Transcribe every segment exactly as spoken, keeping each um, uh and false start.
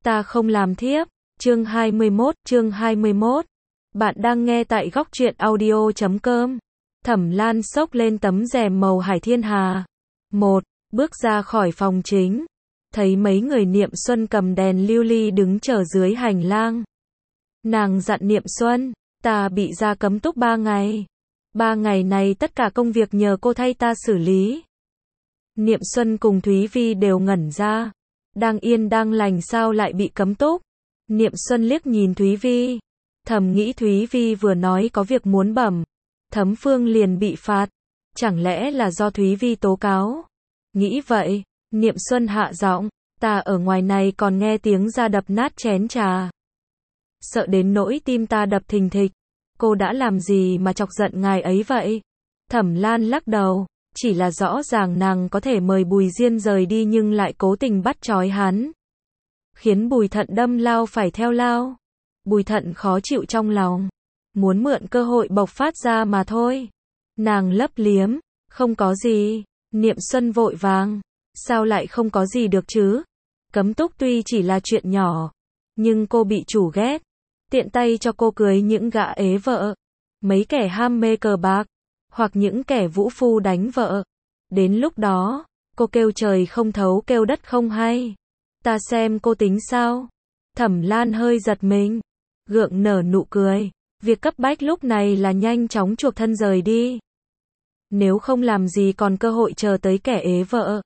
Ta không làm thiếp. Chương hai mươi mốt, chương hai mươi mốt. Bạn đang nghe tại góc truyện audio chấm com. Thẩm Lan xốc lên tấm rèm màu hải thiên hà. Một, bước ra khỏi phòng chính. Thấy mấy người Niệm Xuân cầm đèn lưu ly đứng chờ dưới hành lang. Nàng dặn Niệm Xuân, ta bị ra cấm túc ba ngày. Ba ngày này tất cả công việc nhờ cô thay ta xử lý. Niệm Xuân cùng Thúy Vi đều ngẩn ra. Đang yên đang lành sao lại bị cấm túc? Niệm Xuân liếc nhìn Thúy Vi. Thầm nghĩ Thúy Vi vừa nói có việc muốn bẩm. Thấm Phương liền bị phạt. Chẳng lẽ là do Thúy Vi tố cáo? Nghĩ vậy, Niệm Xuân hạ giọng, ta ở ngoài này còn nghe tiếng ra đập nát chén trà. Sợ đến nỗi tim ta đập thình thịch. Cô đã làm gì mà chọc giận ngài ấy vậy? Thẩm Lan lắc đầu, chỉ là rõ ràng nàng có thể mời Bùi Diên rời đi nhưng lại cố tình bắt trói hắn. Khiến Bùi Thận đâm lao phải theo lao. Bùi Thận khó chịu trong lòng. Muốn mượn cơ hội bộc phát ra mà thôi. Nàng lấp liếm, không có gì. Niệm Xuân vội vàng. Sao lại không có gì được chứ? Cấm túc tuy chỉ là chuyện nhỏ. Nhưng cô bị chủ ghét. Tiện tay cho cô cưới những gã ế vợ. Mấy kẻ ham mê cờ bạc. Hoặc những kẻ vũ phu đánh vợ. Đến lúc đó, cô kêu trời không thấu kêu đất không hay. Ta xem cô tính sao? Thẩm Lan hơi giật mình. Gượng nở nụ cười. Việc cấp bách lúc này là nhanh chóng chuộc thân rời đi. Nếu không làm gì còn cơ hội chờ tới kẻ ế vợ.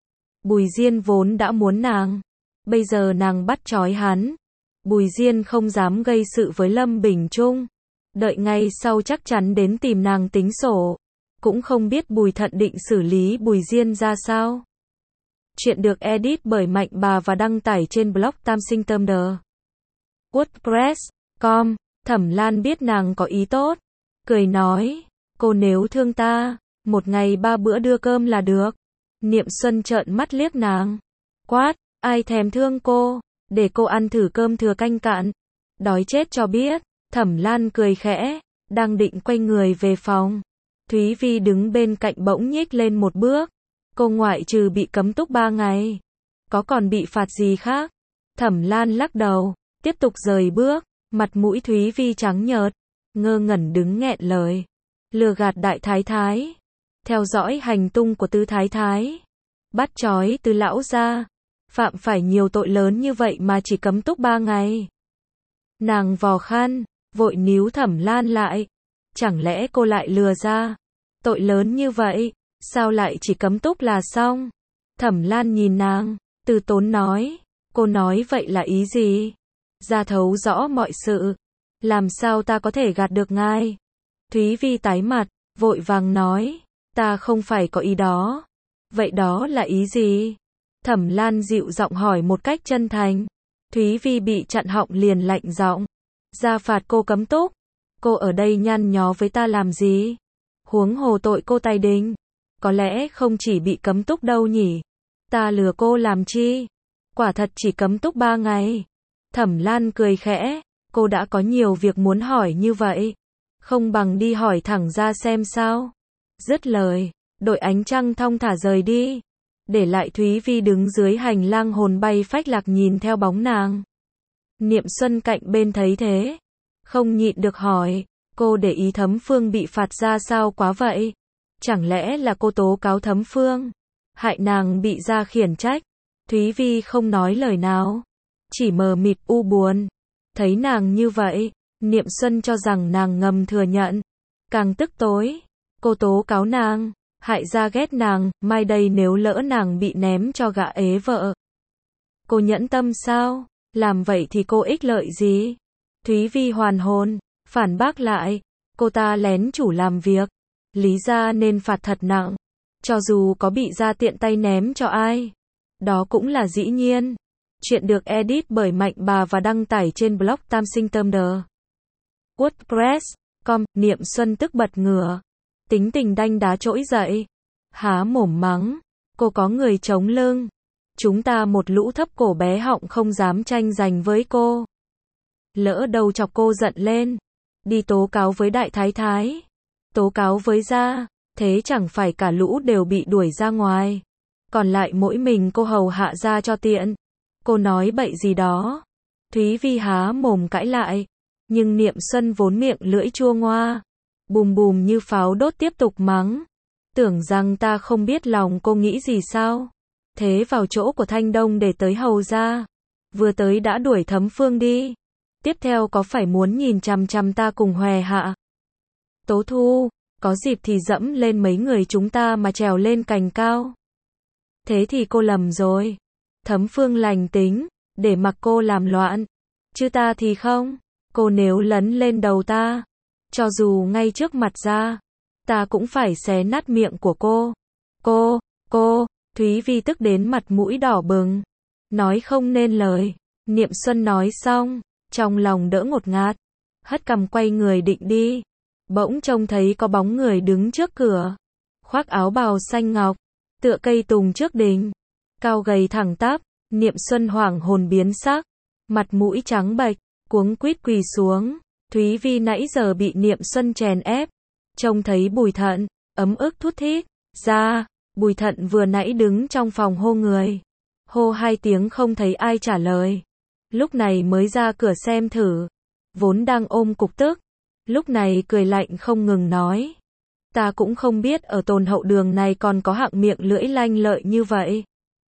Bùi Diên vốn đã muốn nàng. Bây giờ nàng bắt trói hắn. Bùi Diên không dám gây sự với Lâm Bình Trung. Đợi ngay sau chắc chắn đến tìm nàng tính sổ. Cũng không biết Bùi Thận định xử lý Bùi Diên ra sao. Chuyện được edit bởi Mạnh Bà và đăng tải trên blog Tam Sinh Tâm Đờ. WordPress chấm com. Thẩm Lan biết nàng có ý tốt. Cười nói, cô nếu thương ta, một ngày ba bữa đưa cơm là được. Niệm Xuân trợn mắt liếc nàng. Quát, ai thèm thương cô, để cô ăn thử cơm thừa canh cạn. Đói chết cho biết. Thẩm Lan cười khẽ, đang định quay người về phòng. Thúy Vi đứng bên cạnh bỗng nhích lên một bước. Cô ngoại trừ bị cấm túc ba ngày. Có còn bị phạt gì khác? Thẩm Lan lắc đầu, tiếp tục rời bước. Mặt mũi Thúy Vi trắng nhợt, ngơ ngẩn đứng nghẹn lời. Lừa gạt đại thái thái. Theo dõi hành tung của tứ thái thái. Bắt trói tứ lão gia. Phạm phải nhiều tội lớn như vậy mà chỉ cấm túc ba ngày. Nàng vò khăn, vội níu Thẩm Lan lại. Chẳng lẽ cô lại lừa ra? Tội lớn như vậy, sao lại chỉ cấm túc là xong? Thẩm Lan nhìn nàng, từ tốn nói. Cô nói vậy là ý gì? Ra thấu rõ mọi sự. Làm sao ta có thể gạt được ngài? Thúy Vi tái mặt, vội vàng nói. Ta không phải có ý đó. Vậy đó là ý gì? Thẩm Lan dịu giọng hỏi một cách chân thành. Thúy Vi bị chặn họng liền lạnh giọng. Ra phạt cô cấm túc. Cô ở đây nhăn nhó với ta làm gì? Huống hồ tội cô tài đình. Có lẽ không chỉ bị cấm túc đâu nhỉ? Ta lừa cô làm chi? Quả thật chỉ cấm túc ba ngày. Thẩm Lan cười khẽ. Cô đã có nhiều việc muốn hỏi như vậy. Không bằng đi hỏi thẳng ra xem sao. Dứt lời, đội ánh trăng thong thả rời đi. Để lại Thúy Vi đứng dưới hành lang hồn bay phách lạc nhìn theo bóng nàng. Niệm Xuân cạnh bên thấy thế. Không nhịn được hỏi. Cô để ý Thấm Phương bị phạt ra sao quá vậy? Chẳng lẽ là cô tố cáo Thấm Phương? Hại nàng bị ra khiển trách. Thúy Vi không nói lời nào. Chỉ mờ mịt u buồn. Thấy nàng như vậy, Niệm Xuân cho rằng nàng ngầm thừa nhận. Càng tức tối. Cô tố cáo nàng. Hại ra ghét nàng, mai đây nếu lỡ nàng bị ném cho gã ế vợ. Cô nhẫn tâm sao? Làm vậy thì cô ích lợi gì? Thúy Vi hoàn hồn, phản bác lại. Cô ta lén chủ làm việc. Lý ra nên phạt thật nặng. Cho dù có bị ra tiện tay ném cho ai. Đó cũng là dĩ nhiên. Chuyện được edit bởi Mạnh Bà và đăng tải trên blog Tam Sinh Tâm Đờ. WordPress chấm com. Niệm Xuân tức bật ngửa. Tính tình đanh đá trỗi dậy. Há mồm mắng. Cô có người chống lưng. Chúng ta một lũ thấp cổ bé họng không dám tranh giành với cô. Lỡ đầu chọc cô giận lên. Đi tố cáo với đại thái thái. Tố cáo với gia. Thế chẳng phải cả lũ đều bị đuổi ra ngoài. Còn lại mỗi mình cô hầu hạ ra cho tiện. cô nói bậy gì đó. Thúy Vi há mồm cãi lại, nhưng Niệm Xuân vốn miệng lưỡi chua ngoa, bùm bùm như pháo đốt tiếp tục mắng. Tưởng rằng ta không biết lòng cô nghĩ gì sao? Thế vào chỗ của Thanh Đông để tới hầu ra. Vừa tới đã đuổi Thấm Phương đi. Tiếp theo có phải muốn nhìn chằm chằm ta cùng hòe hạ? Tố Thu, có dịp thì dẫm lên mấy người chúng ta mà trèo lên cành cao. Thế thì cô lầm rồi. Thấm Phương lành tính, để mặc cô làm loạn. Chứ ta thì không. Cô nếu lấn lên đầu ta, cho dù ngay trước mặt ra, ta cũng phải xé nát miệng của cô. Cô, cô, Thúy Vi tức đến mặt mũi đỏ bừng, nói không nên lời. Niệm Xuân nói xong, trong lòng đỡ ngột ngạt, hất cằm quay người định đi. Bỗng trông thấy có bóng người đứng trước cửa, khoác áo bào xanh ngọc, tựa cây tùng trước đình, cao gầy thẳng tắp. Niệm Xuân hoảng hồn biến sắc, mặt mũi trắng bệch, cuống quýt quỳ xuống. Thúy Vi nãy giờ bị Niệm Xuân chèn ép, trông thấy Bùi Thận, ấm ức thút thít. Ra, Bùi Thận vừa nãy đứng trong phòng hô người, hô hai tiếng không thấy ai trả lời, lúc này mới ra cửa xem thử. Vốn đang ôm cục tức, lúc này cười lạnh không ngừng nói, ta cũng không biết ở Tồn Hậu Đường này còn có hạng miệng lưỡi lanh lợi như vậy.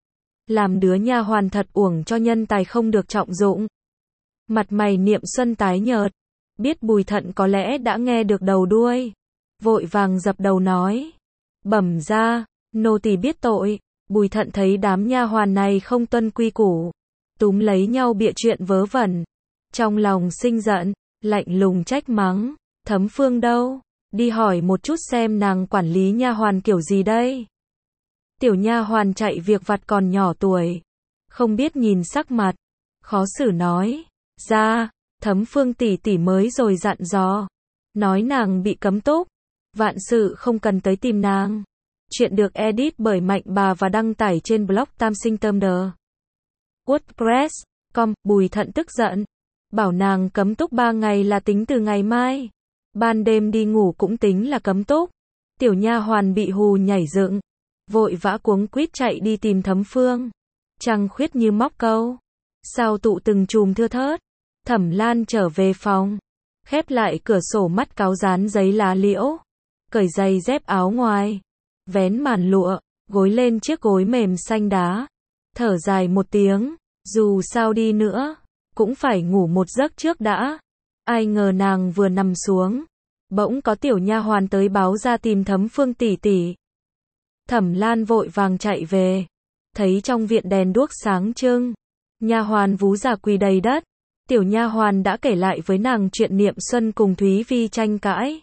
Làm đứa nha hoàn thật uổng cho nhân tài không được trọng dụng. Mặt mày Niệm Xuân tái nhợt, biết Bùi Thận có lẽ đã nghe được đầu đuôi, vội vàng dập đầu nói, bẩm ra, nô tỳ biết tội. Bùi Thận thấy đám nha hoàn này không tuân quy củ, túm lấy nhau bịa chuyện vớ vẩn, trong lòng sinh giận, lạnh lùng trách mắng, Thấm Phương đâu, đi hỏi một chút xem nàng quản lý nha hoàn kiểu gì đây. Tiểu nha hoàn chạy việc vặt còn nhỏ tuổi, không biết nhìn sắc mặt, khó xử nói, ra, Thấm Phương tỷ tỷ mới rồi dặn dò, nói nàng bị cấm túc, vạn sự không cần tới tìm nàng. Chuyện được edit bởi Mạnh Bà và đăng tải trên blog Tam Sinh Tâm Đờ. WordPress chấm com. Bùi Thận tức giận, bảo nàng cấm túc ba ngày là tính từ ngày mai, ban đêm đi ngủ cũng tính là cấm túc. Tiểu nha hoàn bị hù nhảy dựng, vội vã cuống quýt chạy đi tìm Thấm Phương. Trăng khuyết như móc câu, sao tụ từng chùm thưa thớt. Thẩm Lan trở về phòng, khép lại cửa sổ mắt cáo dán giấy lá liễu, cởi giày dép áo ngoài, vén màn lụa, gối lên chiếc gối mềm xanh đá, thở dài một tiếng, dù sao đi nữa, cũng phải ngủ một giấc trước đã. Ai ngờ nàng vừa nằm xuống, bỗng có tiểu nha hoàn tới báo ra tìm Thấm Phương tỷ tỷ. Thẩm Lan vội vàng chạy về, thấy trong viện đèn đuốc sáng trưng, nha hoàn vú già quỳ đầy đất. Tiểu nha hoàn đã kể lại với nàng chuyện Niệm Xuân cùng Thúy Vi tranh cãi,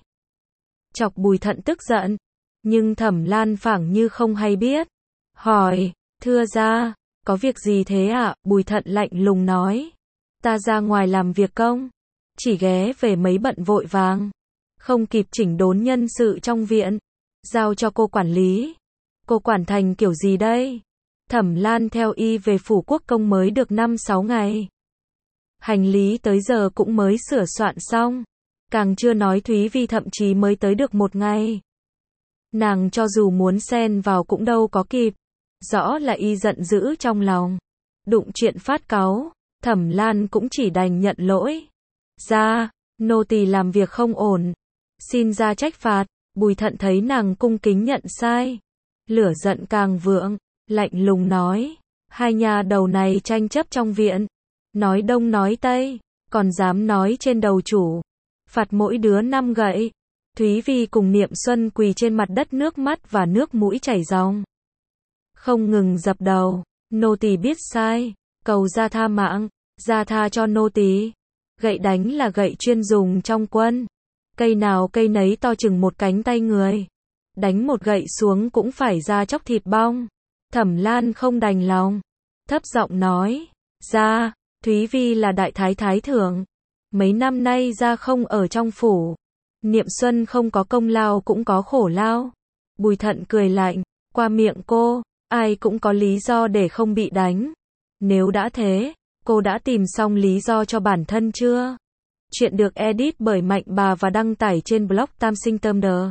chọc Bùi Thận tức giận, nhưng Thẩm Lan phảng như không hay biết, hỏi, thưa ra, có việc gì thế ạ? À? Bùi Thận lạnh lùng nói, ta ra ngoài làm việc công, chỉ ghé về mấy bận vội vàng, không kịp chỉnh đốn nhân sự trong viện, giao cho cô quản lý. Cô quản thành kiểu gì đây? Thẩm Lan theo y về phủ quốc công mới được năm sáu ngày. Hành lý tới giờ cũng mới sửa soạn xong, càng chưa nói Thúy Vi thậm chí mới tới được một ngày. Nàng cho dù muốn xen vào cũng đâu có kịp, rõ là y giận dữ trong lòng. Đụng chuyện phát cáu, Thẩm Lan cũng chỉ đành nhận lỗi. Ra, nô tỳ làm việc không ổn, xin ra trách phạt. Bùi Thận thấy nàng cung kính nhận sai, lửa giận càng vượng, lạnh lùng nói, hai nhà đầu này tranh chấp trong viện, nói đông nói tây, còn dám nói trên đầu chủ, phạt mỗi đứa năm gậy. Thúy Vi cùng Niệm Xuân quỳ trên mặt đất, nước mắt và nước mũi chảy ròng, không ngừng dập đầu, nô tỳ biết sai, cầu ra tha mạng, ra tha cho nô tỳ. Gậy đánh là gậy chuyên dùng trong quân, cây nào cây nấy to chừng một cánh tay người, đánh một gậy xuống cũng phải ra chóc thịt bong. Thẩm Lan không đành lòng, thấp giọng nói, ra, Thúy Vi là đại thái thái thượng, mấy năm nay ra không ở trong phủ, Niệm Xuân không có công lao cũng có khổ lao. Bùi Thận cười lạnh, qua miệng cô, ai cũng có lý do để không bị đánh. Nếu đã thế, cô đã tìm xong lý do cho bản thân chưa? Chuyện được edit bởi Mạnh Bà và đăng tải trên blog Tam Sinh Tâm Đờ.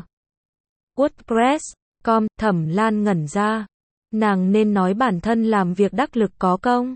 WordPress chấm com. Thẩm Lan ngẩn ra, nàng nên nói bản thân làm việc đắc lực có công,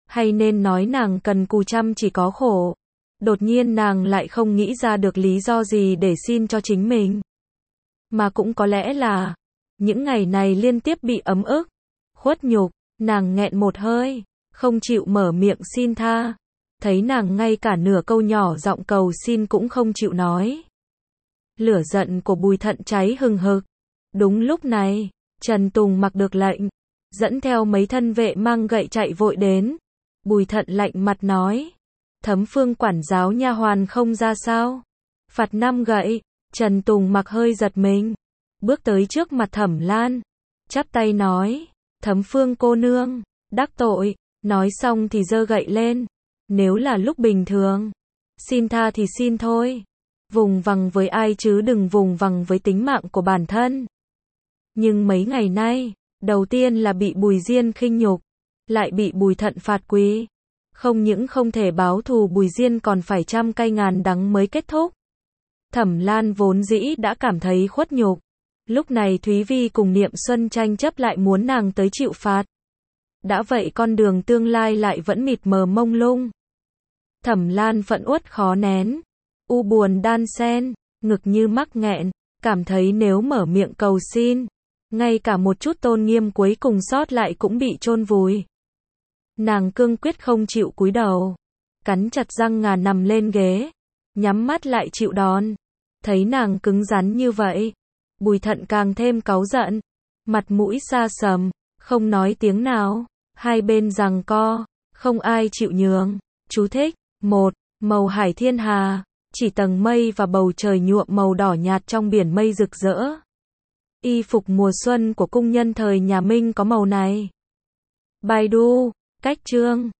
Hay nên nói nàng cần cù chăm chỉ có khổ. Đột nhiên nàng lại không nghĩ ra được lý do gì để xin cho chính mình. Mà cũng có lẽ là, những ngày này liên tiếp bị ấm ức, khuất nhục, nàng nghẹn một hơi, không chịu mở miệng xin tha. Thấy nàng ngay cả nửa câu nhỏ giọng cầu xin cũng không chịu nói. Lửa giận của Bùi Thận cháy hừng hực. Đúng lúc này, Trần Tùng mặc được lệnh, dẫn theo mấy thân vệ mang gậy chạy vội đến. Bùi Thận lạnh mặt nói, Thấm Phương quản giáo nha hoàn không ra sao? Phạt năm gậy. Trần Tùng mặc hơi giật mình, bước tới trước mặt Thẩm Lan, chắp tay nói, Thấm Phương cô nương, đắc tội. Nói xong thì giơ gậy lên. Nếu là lúc bình thường, xin tha thì xin thôi. Vùng vằng với ai chứ đừng vùng vằng với tính mạng của bản thân. Nhưng mấy ngày nay, đầu tiên là bị Bùi Diên khinh nhục, lại bị Bùi Thận phạt quý. Không những không thể báo thù Bùi Diên còn phải trăm cay ngàn đắng mới kết thúc. Thẩm Lan vốn dĩ đã cảm thấy khuất nhục. Lúc này Thúy Vi cùng Niệm Xuân tranh chấp lại muốn nàng tới chịu phạt. Đã vậy con đường tương lai lại vẫn mịt mờ mông lung. Thẩm Lan phẫn uất khó nén, u buồn đan xen, ngực như mắc nghẹn, cảm thấy nếu mở miệng cầu xin, ngay cả một chút tôn nghiêm cuối cùng sót lại cũng bị chôn vùi. Nàng cương quyết không chịu cúi đầu, cắn chặt răng ngà nằm lên ghế, nhắm mắt lại chịu đòn. Thấy nàng cứng rắn như vậy, Bùi Thận càng thêm cáu giận, mặt mũi xa sầm, không nói tiếng nào, hai bên giằng co, không ai chịu nhường. Chú thích: một. Màu hải thiên hà, chỉ tầng mây và bầu trời nhuộm màu đỏ nhạt trong biển mây rực rỡ. Y phục mùa xuân của cung nhân thời nhà Minh có màu này. Baidu, cách chương